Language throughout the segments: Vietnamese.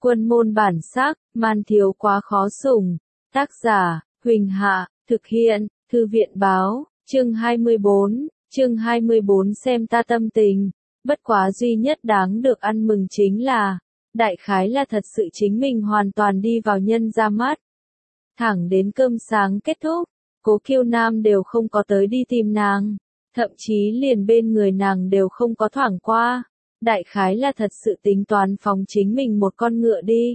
Quân môn bản sắc, man thiếu quá khó sủng. Tác giả, Huỳnh Hạ, thực hiện, Thư viện báo, chương 24, xem ta tâm tình. Bất quá duy nhất đáng được ăn mừng chính là, đại khái là thật sự chính mình hoàn toàn đi vào nhân ra mắt. Thẳng đến cơm sáng kết thúc, Cố Kiêu Nam đều không có tới đi tìm nàng, thậm chí liền bên người nàng đều không có thoảng qua. Đại khái là thật sự tính toán phóng chính mình một con ngựa đi.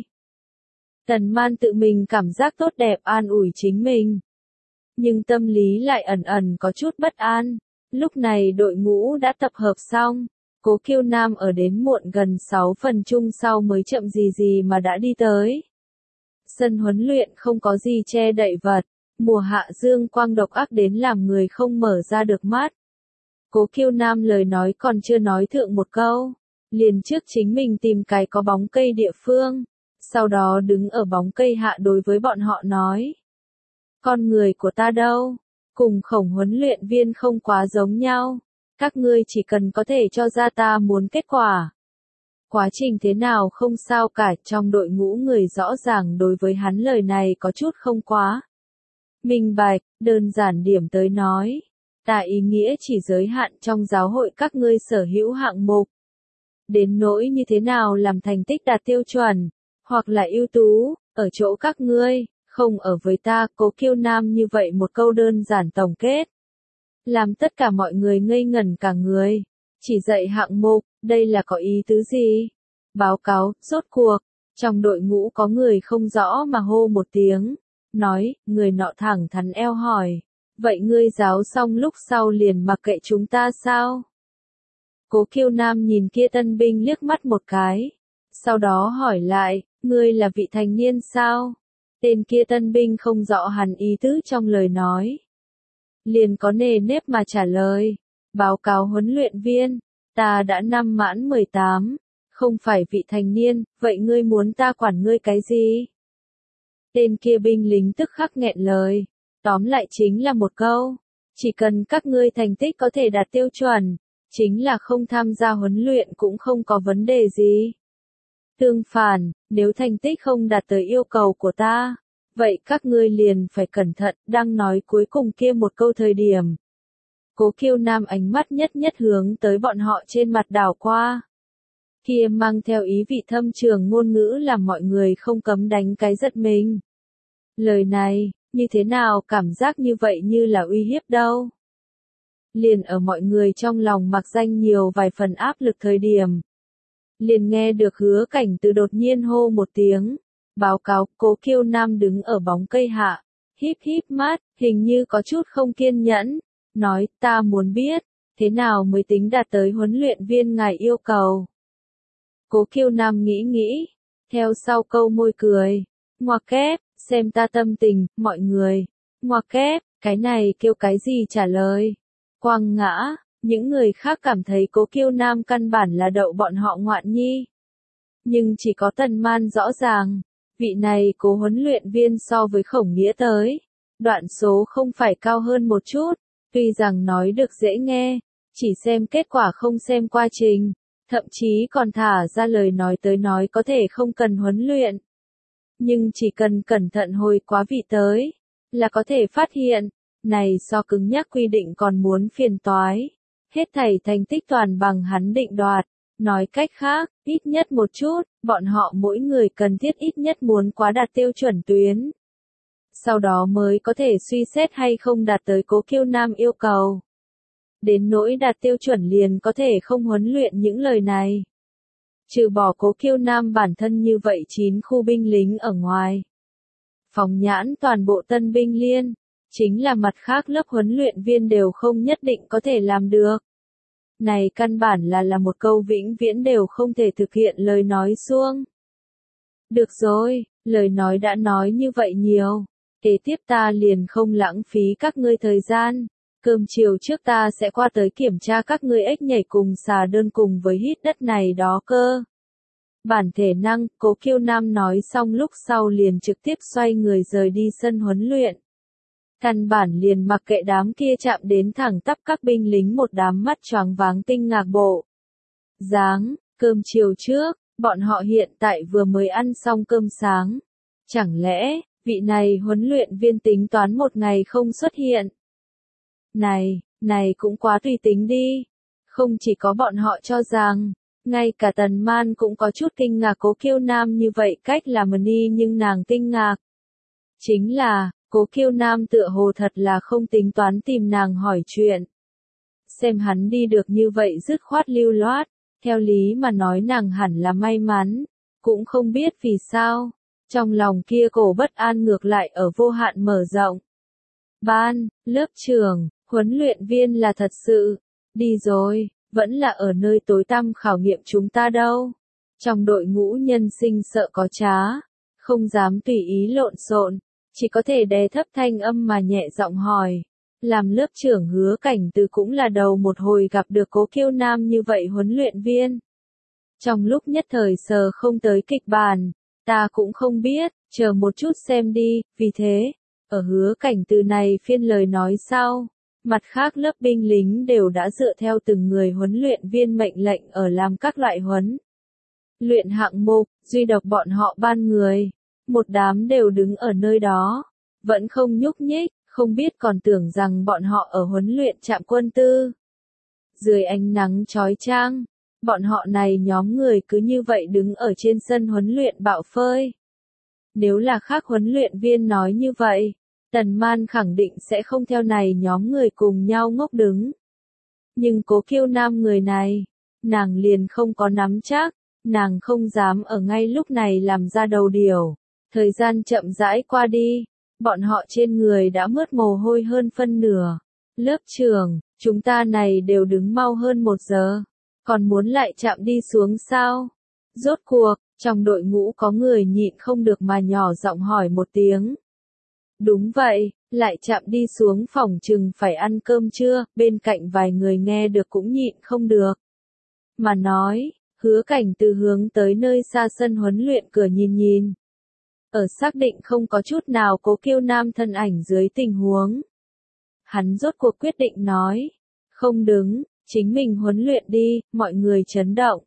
Tần Man tự mình cảm giác tốt đẹp an ủi chính mình. Nhưng tâm lý lại ẩn ẩn có chút bất an. Lúc này đội ngũ đã tập hợp xong. Cố Kiêu Nam ở đến muộn gần 6 phần chung sau mới chậm gì mà đã đi tới. Sân huấn luyện không có gì che đậy vật. Mùa hạ dương quang độc ác đến làm người không mở ra được mắt. Cố Kiêu Nam lời nói còn chưa nói thượng một câu. Liền trước chính mình tìm cái có bóng cây địa phương. Sau đó đứng ở bóng cây hạ đối với bọn họ nói. Con người của ta đâu? Cùng Khổng huấn luyện viên không quá giống nhau. Các ngươi chỉ cần có thể cho ra ta muốn kết quả. Quá trình thế nào không sao cả, trong đội ngũ người rõ ràng đối với hắn lời này có chút không quá minh bạch, đơn giản điểm tới nói. Ta ý nghĩa chỉ giới hạn trong giáo hội các ngươi sở hữu hạng mục. Đến nỗi như thế nào làm thành tích đạt tiêu chuẩn, hoặc là ưu tú, ở chỗ các ngươi, không ở với ta. Cố Kiêu Nam như vậy một câu đơn giản tổng kết. Làm tất cả mọi người ngây ngẩn cả người. Chỉ dạy hạng mục, đây là có ý tứ gì? Báo cáo, rốt cuộc, trong đội ngũ có người không rõ mà hô một tiếng. Nói, người nọ thẳng thắn eo hỏi. Vậy ngươi giáo xong lúc sau liền mặc kệ chúng ta sao? Cố Kiêu Nam nhìn kia tân binh liếc mắt một cái. Sau đó hỏi lại, ngươi là vị thành niên sao? Tên kia tân binh không rõ hẳn ý tứ trong lời nói. Liền có nề nếp mà trả lời. Báo cáo huấn luyện viên, ta đã năm mãn 18, không phải vị thành niên, vậy ngươi muốn ta quản ngươi cái gì? Tên kia binh lính tức khắc nghẹn lời. Tóm lại chính là một câu. Chỉ cần các ngươi thành tích có thể đạt tiêu chuẩn. Chính là không tham gia huấn luyện cũng không có vấn đề gì. Tương phản, nếu thành tích không đạt tới yêu cầu của ta, vậy các ngươi liền phải cẩn thận. Đang nói cuối cùng kia một câu thời điểm. Cố Kiêu Nam ánh mắt nhất hướng tới bọn họ trên mặt đảo qua. Kia mang theo ý vị thâm trường ngôn ngữ làm mọi người không cấm đánh cái giật mình. Lời này, như thế nào cảm giác như vậy như là uy hiếp đâu. Liền ở mọi người trong lòng mặc danh nhiều vài phần áp lực thời điểm. Liền nghe được Hứa Cảnh Từ đột nhiên hô một tiếng. Báo cáo. Cố Kiêu Nam đứng ở bóng cây hạ. Híp mắt, hình như có chút không kiên nhẫn. Nói, ta muốn biết, thế nào mới tính đạt tới huấn luyện viên ngài yêu cầu. Cố Kiêu Nam nghĩ. Theo sau câu môi cười. Ngoặc kép, xem ta tâm tình, mọi người. Ngoặc kép, cái này kêu cái gì trả lời. Quang ngã, những người khác cảm thấy Cố Kiêu Nam căn bản là đậu bọn họ ngoạn nhi. Nhưng chỉ có Tần Man rõ ràng, vị này Cố huấn luyện viên so với Khổng Nghĩa tới. Đoạn số không phải cao hơn một chút, tuy rằng nói được dễ nghe, chỉ xem kết quả không xem quá trình, thậm chí còn thả ra lời nói tới nói có thể không cần huấn luyện. Nhưng chỉ cần cẩn thận hồi quá vị tới, là có thể phát hiện, này so cứng nhắc quy định còn muốn phiền toái. Hết thảy thành tích toàn bằng hắn định đoạt. Nói cách khác, ít nhất một chút, bọn họ mỗi người cần thiết ít nhất muốn quá đạt tiêu chuẩn tuyến. Sau đó mới có thể suy xét hay không đạt tới Cố Kiêu Nam yêu cầu. Đến nỗi đạt tiêu chuẩn liền có thể không huấn luyện những lời này. Trừ bỏ Cố Kiêu Nam bản thân như vậy 9 khu binh lính ở ngoài. Phóng nhãn toàn bộ tân binh liên, chính là mặt khác lớp huấn luyện viên đều không nhất định có thể làm được. Này căn bản là một câu vĩnh viễn đều không thể thực hiện lời nói suông. Được rồi, lời nói đã nói như vậy nhiều. Kế tiếp ta liền không lãng phí các ngươi thời gian. Cơm chiều trước ta sẽ qua tới kiểm tra các ngươi ếch nhảy cùng xà đơn cùng với hít đất này đó cơ. Bản thể năng, Cố Kiêu Nam nói xong lúc sau liền trực tiếp xoay người rời đi sân huấn luyện. Căn bản liền mặc kệ đám kia chạm đến thẳng tắp các binh lính một đám mắt choáng váng kinh ngạc bộ. Cơm chiều trước, Bọn họ hiện tại vừa mới ăn xong cơm sáng. Chẳng lẽ, vị này huấn luyện viên tính toán một ngày không xuất hiện? Này cũng quá tùy tính đi. Không chỉ có bọn họ cho rằng, ngay cả Tần Man cũng có chút kinh ngạc Cố Kiêu Nam như vậy cách làm ni, nhưng nàng kinh ngạc. Chính là, Cố Kiêu Nam tựa hồ thật là không tính toán tìm nàng hỏi chuyện. Xem hắn đi được như vậy dứt khoát lưu loát, theo lý mà nói nàng hẳn là may mắn, cũng không biết vì sao, trong lòng kia cổ bất an ngược lại ở vô hạn mở rộng. Ban, lớp trưởng, huấn luyện viên là thật sự, đi rồi, vẫn là ở nơi tối tăm khảo nghiệm chúng ta đâu. Trong đội ngũ nhân sinh sợ có trá, không dám tùy ý lộn xộn, chỉ có thể đè thấp thanh âm mà nhẹ giọng hỏi. Làm lớp trưởng Hứa Cảnh Từ cũng là đầu một hồi gặp được Cố Kiêu Nam như vậy huấn luyện viên. Trong lúc nhất thời sờ không tới kịch bản, ta cũng không biết, chờ một chút xem đi, vì thế, ở Hứa Cảnh Từ này phiên lời nói sau, mặt khác lớp binh lính đều đã dựa theo từng người huấn luyện viên mệnh lệnh ở làm các loại huấn luyện hạng mục, duy độc bọn họ ban người, một đám đều đứng ở nơi đó, vẫn không nhúc nhích, không biết còn tưởng rằng bọn họ ở huấn luyện trạm quân tư. Dưới ánh nắng chói chang, bọn họ này nhóm người cứ như vậy đứng ở trên sân huấn luyện bạo phơi. Nếu là khác huấn luyện viên nói như vậy, Tần Man khẳng định sẽ không theo này nhóm người cùng nhau ngốc đứng. Nhưng Cố Kiêu Nam người này, nàng liền không có nắm chắc, nàng không dám ở ngay lúc này làm ra đầu điều. Thời gian chậm rãi qua đi, bọn họ trên người đã mướt mồ hôi hơn phân nửa. Lớp trưởng, chúng ta này đều đứng mau hơn 1 giờ, còn muốn lại chạm đi xuống sao? Rốt cuộc, trong đội ngũ có người nhịn không được mà nhỏ giọng hỏi một tiếng. Đúng vậy, lại chạm đi xuống phòng chừng phải ăn cơm trưa, bên cạnh vài người nghe được cũng nhịn không được. Mà nói, Hứa Cảnh Từ hướng tới nơi xa sân huấn luyện cửa nhìn nhìn. Ở xác định không có chút nào Cố Kiêu Nam thân ảnh dưới tình huống. Hắn rốt cuộc quyết định nói, không đứng, chính mình huấn luyện đi, mọi người chấn động.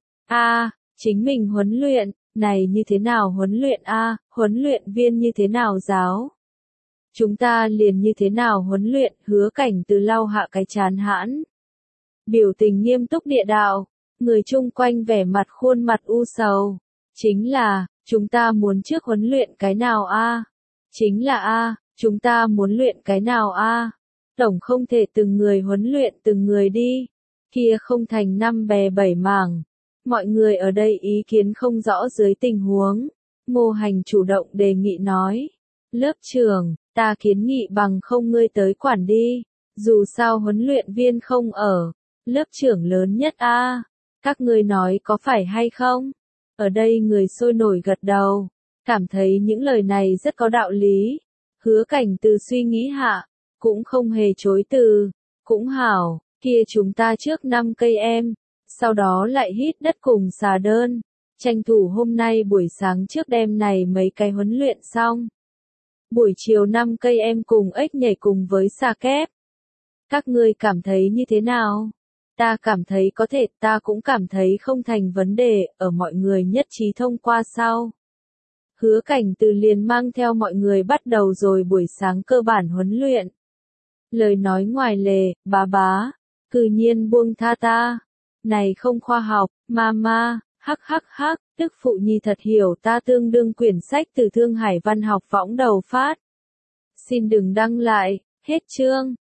Chính mình huấn luyện, này như thế nào huấn luyện huấn luyện viên như thế nào giáo? Chúng ta liền như thế nào huấn luyện? Hứa Cảnh Từ lau hạ cái chán hãn. Biểu tình nghiêm túc địa đạo, người chung quanh vẻ mặt khuôn mặt u sầu. Chính là, chúng ta muốn trước huấn luyện cái nào Chính là chúng ta muốn luyện cái nào Tổng không thể từng người huấn luyện từng người đi. Kia không thành 5 bè 7 mảng. Mọi người ở đây ý kiến không rõ dưới tình huống. Ngô Hành chủ động đề nghị nói. Lớp trưởng, ta kiến nghị bằng không ngươi tới quản đi. Dù sao huấn luyện viên không ở. Lớp trưởng lớn nhất các ngươi nói có phải hay không? Ở đây người sôi nổi gật đầu. Cảm thấy những lời này rất có đạo lý. Hứa Cảnh Từ suy nghĩ hạ. Cũng không hề chối từ. Cũng hảo, kia chúng ta trước 5 cây em. Sau đó lại hít đất cùng xà đơn. Tranh thủ hôm nay buổi sáng trước đêm này mấy cái huấn luyện xong. Buổi chiều 5 cây em cùng ếch nhảy cùng với xà kép. Các ngươi cảm thấy như thế nào? Ta cảm thấy có thể, ta cũng cảm thấy không thành vấn đề, ở mọi người nhất trí thông qua sau. Hứa Cảnh Từ liền mang theo mọi người bắt đầu rồi buổi sáng cơ bản huấn luyện. Lời nói ngoài lề, bá, cư nhiên buông tha ta. Này không khoa học, mama, hắc, tức phụ nhi thật hiểu ta tương đương quyển sách từ Thương Hải Văn học võng đầu phát. Xin đừng đăng lại, hết chương.